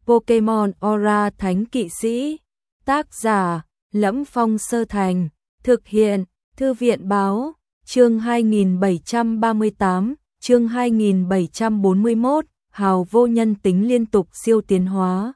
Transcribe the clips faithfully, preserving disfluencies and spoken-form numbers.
Pokemon Aura Thánh Kỵ Sĩ. Tác giả: Lẫm Phong Sơ Thành. Thực hiện: Thư viện Báo. Chương hai nghìn bảy trăm ba mươi tám, chương hai nghìn bảy trăm bốn mươi mốt, hào vô nhân tính liên tục siêu tiến hóa.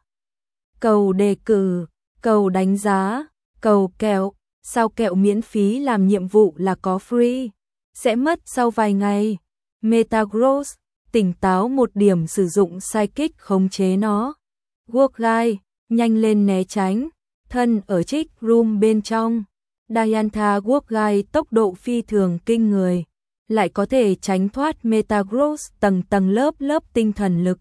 Cầu đề cử, cầu đánh giá, cầu kẹo, sao kẹo miễn phí làm nhiệm vụ là có free, sẽ mất sau vài ngày. Metagross, tỉnh táo một điểm sử dụng psychic khống chế nó. Guogai, nhanh lên né tránh, thân ở Trick Room bên trong. Diantha Guogai tốc độ phi thường kinh người, lại có thể tránh thoát Metagross tầng tầng lớp lớp tinh thần lực.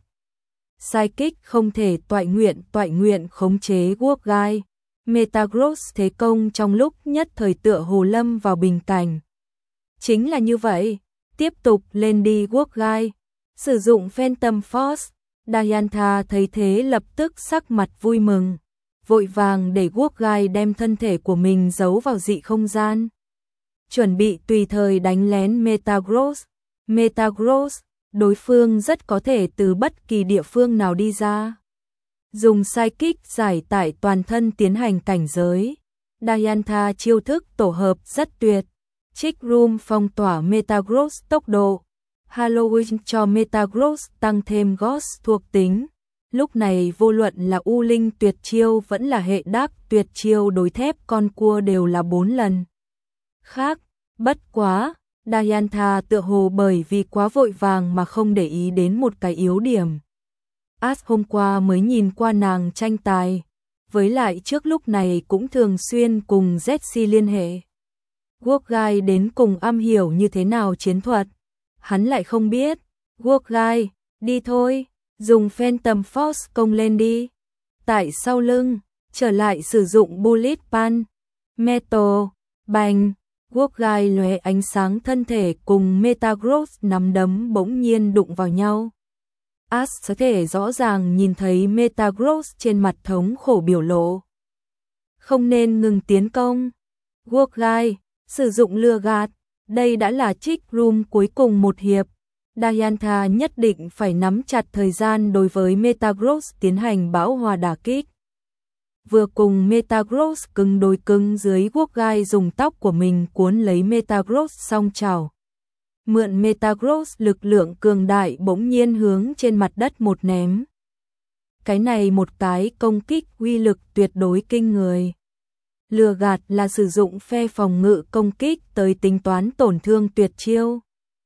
Psychic không thể toại nguyện toại nguyện khống chế Guogai. Metagross thế công trong lúc nhất thời tựa hồ lâm vào bình cảnh. Chính là như vậy, tiếp tục lên đi Guogai, sử dụng Phantom Force. Diantha thấy thế lập tức sắc mặt vui mừng, vội vàng để Guogai đem thân thể của mình giấu vào dị không gian, chuẩn bị tùy thời đánh lén Metagross. Metagross, đối phương rất có thể từ bất kỳ địa phương nào đi ra. Dùng psychic giải tải toàn thân tiến hành cảnh giới. Diantha chiêu thức tổ hợp rất tuyệt. Trick Room phong tỏa Metagross tốc độ. Halloween cho Metagross tăng thêm Ghost thuộc tính. Lúc này vô luận là U Linh tuyệt chiêu vẫn là hệ đắc tuyệt chiêu đối thép con cua đều là bốn lần. Khác, bất quá, Diantha tựa hồ bởi vì quá vội vàng mà không để ý đến một cái yếu điểm. Ash hôm qua mới nhìn qua nàng tranh tài, với lại trước lúc này cũng thường xuyên cùng Jessie liên hệ. Guogai đến cùng am hiểu như thế nào chiến thuật, hắn lại không biết. Guogai, đi thôi, dùng Phantom Force công lên đi. Tại sau lưng, trở lại sử dụng Bullet Punch. Metal, bành, Guogai lóe ánh sáng thân thể cùng Metagross nắm đấm bỗng nhiên đụng vào nhau. Ash có thể rõ ràng nhìn thấy Metagross trên mặt thống khổ biểu lộ. Không nên ngừng tiến công. Guogai, sử dụng lừa gạt, đây đã là Trick Room cuối cùng một hiệp. Diantha nhất định phải nắm chặt thời gian đối với Metagross tiến hành bão hòa đả kích. Vừa cùng Metagross cứng đối cứng dưới, Guogai dùng tóc của mình cuốn lấy Metagross song chảo. Mượn Metagross lực lượng cường đại bỗng nhiên hướng trên mặt đất một ném. Cái này một cái công kích uy lực tuyệt đối kinh người. Lừa gạt là sử dụng phe phòng ngự công kích tới tính toán tổn thương tuyệt chiêu.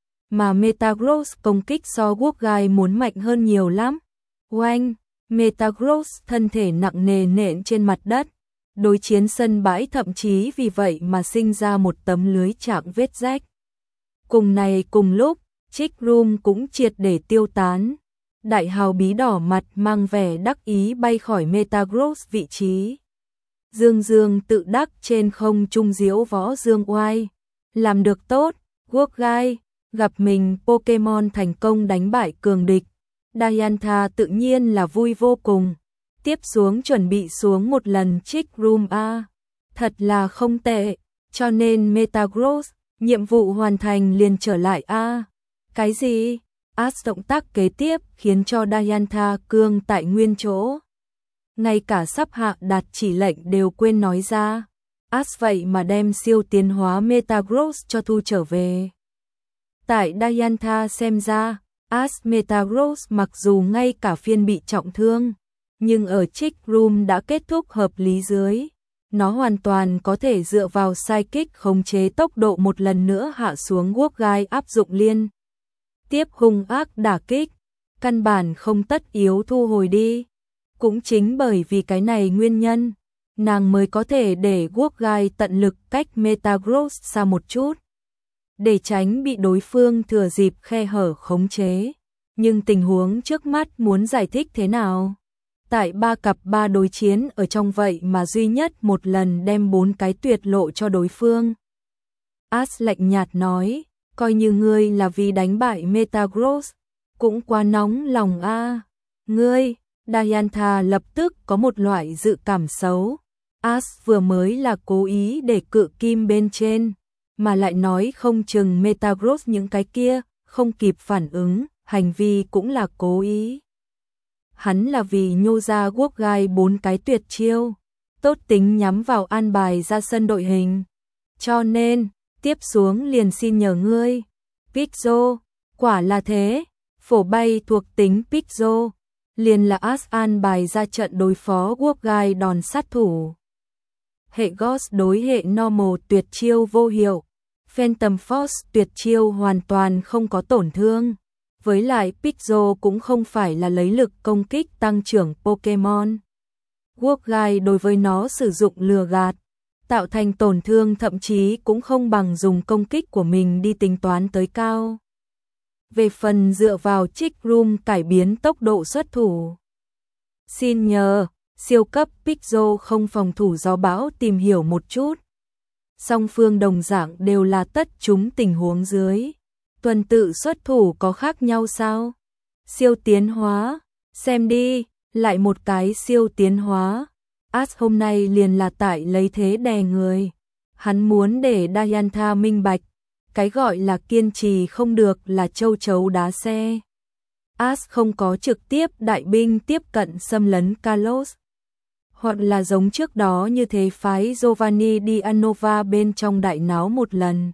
Mà Metagross công kích so Guogai muốn mạnh hơn nhiều lắm. Oanh, Metagross thân thể nặng nề nện trên mặt đất. Đối chiến sân bãi thậm chí vì vậy mà sinh ra một tấm lưới chạm vết rách. Cùng này cùng lúc, Trick Room cũng triệt để tiêu tán. Đại hào bí đỏ mặt mang vẻ đắc ý bay khỏi Metagross vị trí. Dương Dương tự đắc trên không trung diễu võ dương oai. Làm được tốt, Guogai, gặp mình Pokemon thành công đánh bại cường địch. Diantha tự nhiên là vui vô cùng. Tiếp xuống chuẩn bị xuống một lần Trick Room A. Thật là không tệ, cho nên Metagross, nhiệm vụ hoàn thành liền trở lại A. Cái gì? Ash động tác kế tiếp khiến cho Diantha cương tại nguyên chỗ. Ngay cả sắp hạ đạt chỉ lệnh đều quên nói ra. Ash vậy mà đem siêu tiến hóa Metagross cho thu trở về. Tại Diantha xem ra, Ash Metagross mặc dù ngay cả phiên bị trọng thương, nhưng ở Trick Room đã kết thúc hợp lý dưới. Nó hoàn toàn có thể dựa vào psychic khống chế tốc độ một lần nữa hạ xuống Guogai, áp dụng liên tiếp hung ác đả kích, căn bản không tất yếu thu hồi đi. Cũng chính bởi vì cái này nguyên nhân, nàng mới có thể để Guogai tận lực cách Metagross xa một chút, để tránh bị đối phương thừa dịp khe hở khống chế. Nhưng tình huống trước mắt muốn giải thích thế nào? Tại ba cặp ba đối chiến ở trong vậy mà duy nhất một lần đem bốn cái tuyệt lộ cho đối phương. Ash lạnh nhạt nói, coi như ngươi là vì đánh bại Metagross, cũng quá nóng lòng a. À. Ngươi, Diantha lập tức có một loại dự cảm xấu. Ash vừa mới là cố ý để cự kim bên trên, mà lại nói không chừng Metagross những cái kia không kịp phản ứng, hành vi cũng là cố ý. hắn là vì nhô ra guốc gai bốn cái tuyệt chiêu, tốt tính nhắm vào an bài ra sân đội hình. Cho nên, tiếp xuống liền xin nhờ ngươi. Pixel, quả là thế, phổ bay thuộc tính Pixel, liền là As an bài ra trận đối phó guốc gai đòn sát thủ. Hệ Ghost đối hệ Normal tuyệt chiêu vô hiệu, Phantom Force tuyệt chiêu hoàn toàn không có tổn thương. Với lại Pixel cũng không phải là lấy lực công kích tăng trưởng Pokemon. Guốc gai đối với nó sử dụng lừa gạt, tạo thành tổn thương thậm chí cũng không bằng dùng công kích của mình đi tính toán tới cao. Về phần dựa vào Trick Room cải biến tốc độ xuất thủ, xin nhờ, siêu cấp Pixel không phòng thủ gió bão tìm hiểu một chút. Song phương đồng dạng đều là tất chúng tình huống dưới. Tuần tự xuất thủ có khác nhau sao? Siêu tiến hóa, xem đi, lại một cái siêu tiến hóa. As hôm nay liền là tại lấy thế đè người. Hắn muốn để Diantha minh bạch, cái gọi là kiên trì không được là châu chấu đá xe. As không có trực tiếp đại binh tiếp cận xâm lấn Kalos, hoặc là giống trước đó như thế phái Giovanni Di Anova bên trong đại náo một lần.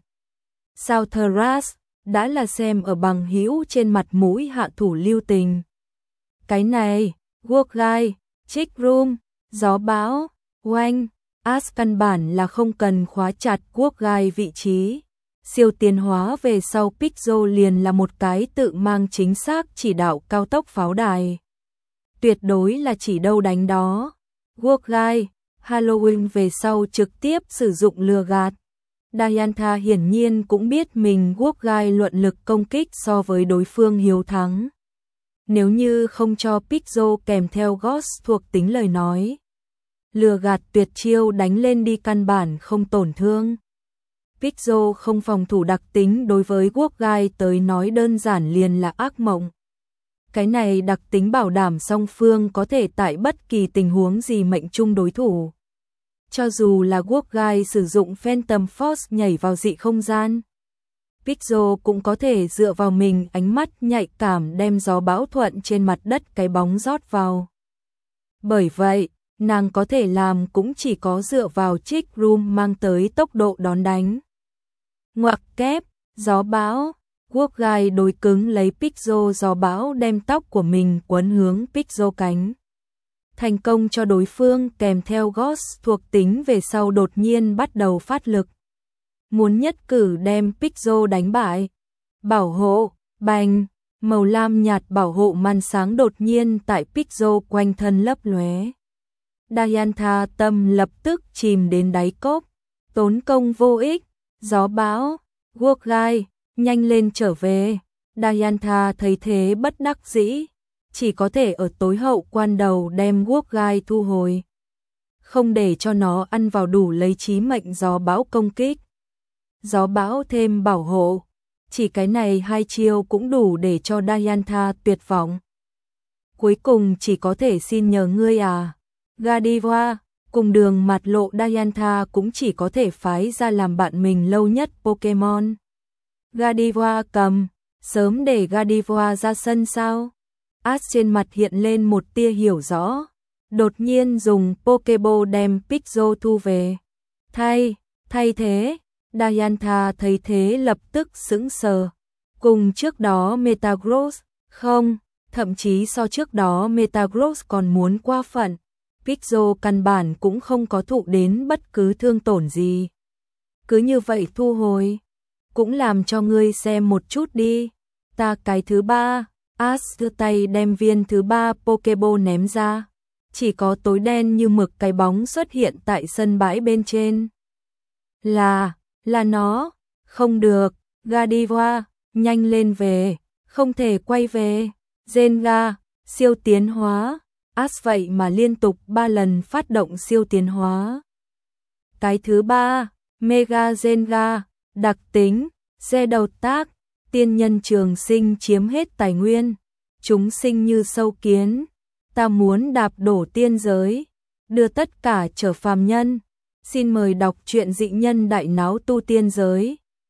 Southras đã là xem ở bằng hữu trên mặt mũi hạ thủ lưu tình. Cái này, guốc gai, Trick Room, gió bão, oanh, As căn bản là không cần khóa chặt guốc gai vị trí. Siêu tiến hóa về sau Pixel liền là một cái tự mang chính xác chỉ đạo cao tốc pháo đài. Tuyệt đối là chỉ đâu đánh đó. Guốc gai, Halloween về sau trực tiếp sử dụng lừa gạt. Diantha hiển nhiên cũng biết mình guốc gai luận lực công kích so với đối phương hiếu thắng. Nếu như không cho Pixel kèm theo Ghost thuộc tính lời nói, lừa gạt tuyệt chiêu đánh lên đi căn bản không tổn thương. Pixel không phòng thủ đặc tính đối với guốc gai tới nói đơn giản liền là ác mộng. Cái này đặc tính bảo đảm song phương có thể tại bất kỳ tình huống gì mệnh chung đối thủ. Cho dù là guốc gai sử dụng Phantom Force nhảy vào dị không gian, Pixel cũng có thể dựa vào mình ánh mắt nhạy cảm đem gió bão thuận trên mặt đất cái bóng rót vào. Bởi vậy, nàng có thể làm cũng chỉ có dựa vào Trick Room mang tới tốc độ đón đánh. Ngoặc kép, gió bão, guốc gai đối cứng lấy Pixel gió bão đem tóc của mình quấn hướng Pixel cánh. Thành công cho đối phương kèm theo Ghost thuộc tính về sau đột nhiên bắt đầu phát lực. Muốn nhất cử đem Pixel đánh bại. Bảo hộ, bành, màu lam nhạt bảo hộ màn sáng đột nhiên tại Pixel quanh thân lấp lóe. Diantha tâm lập tức chìm đến đáy cốc, tốn công vô ích, gió bão, guốc gai, nhanh lên trở về. Diantha thấy thế bất đắc dĩ, chỉ có thể ở tối hậu quan đầu đem guốc gai thu hồi, không để cho nó ăn vào đủ lấy chí mệnh gió bão công kích. Gió bão thêm bảo hộ, chỉ cái này hai chiêu cũng đủ để cho Diantha tuyệt vọng. Cuối cùng chỉ có thể xin nhờ ngươi à. Godiva, cùng đường mặt lộ Diantha cũng chỉ có thể phái ra làm bạn mình lâu nhất Pokemon. Godiva cầm, sớm để Godiva ra sân sao? As trên mặt hiện lên một tia hiểu rõ, đột nhiên dùng Pokeball đem Pixel thu về. Thay, thay thế, Diantha thấy thế lập tức sững sờ. Cùng trước đó Metagross, không, thậm chí so trước đó Metagross còn muốn qua phận. Pixel căn bản cũng không có thụ đến bất cứ thương tổn gì. Cứ như vậy thu hồi, cũng làm cho ngươi xem một chút đi. Ta cái thứ ba, As đưa tay đem viên thứ ba Pokeball ném ra. Chỉ có tối đen như mực cái bóng xuất hiện tại sân bãi bên trên. Là, là nó, không được, Godiva, nhanh lên về, không thể quay về. Zenga, siêu tiến hóa. As vậy mà liên tục ba lần phát động siêu tiến hóa. Cái thứ ba, Mega Zenga, đặc tính, xe đầu tác, tiên nhân trường sinh chiếm hết tài nguyên, chúng sinh như sâu kiến, ta muốn đạp đổ tiên giới, đưa tất cả trở phàm nhân. Xin mời đọc truyện dị nhân đại náo tu tiên giới.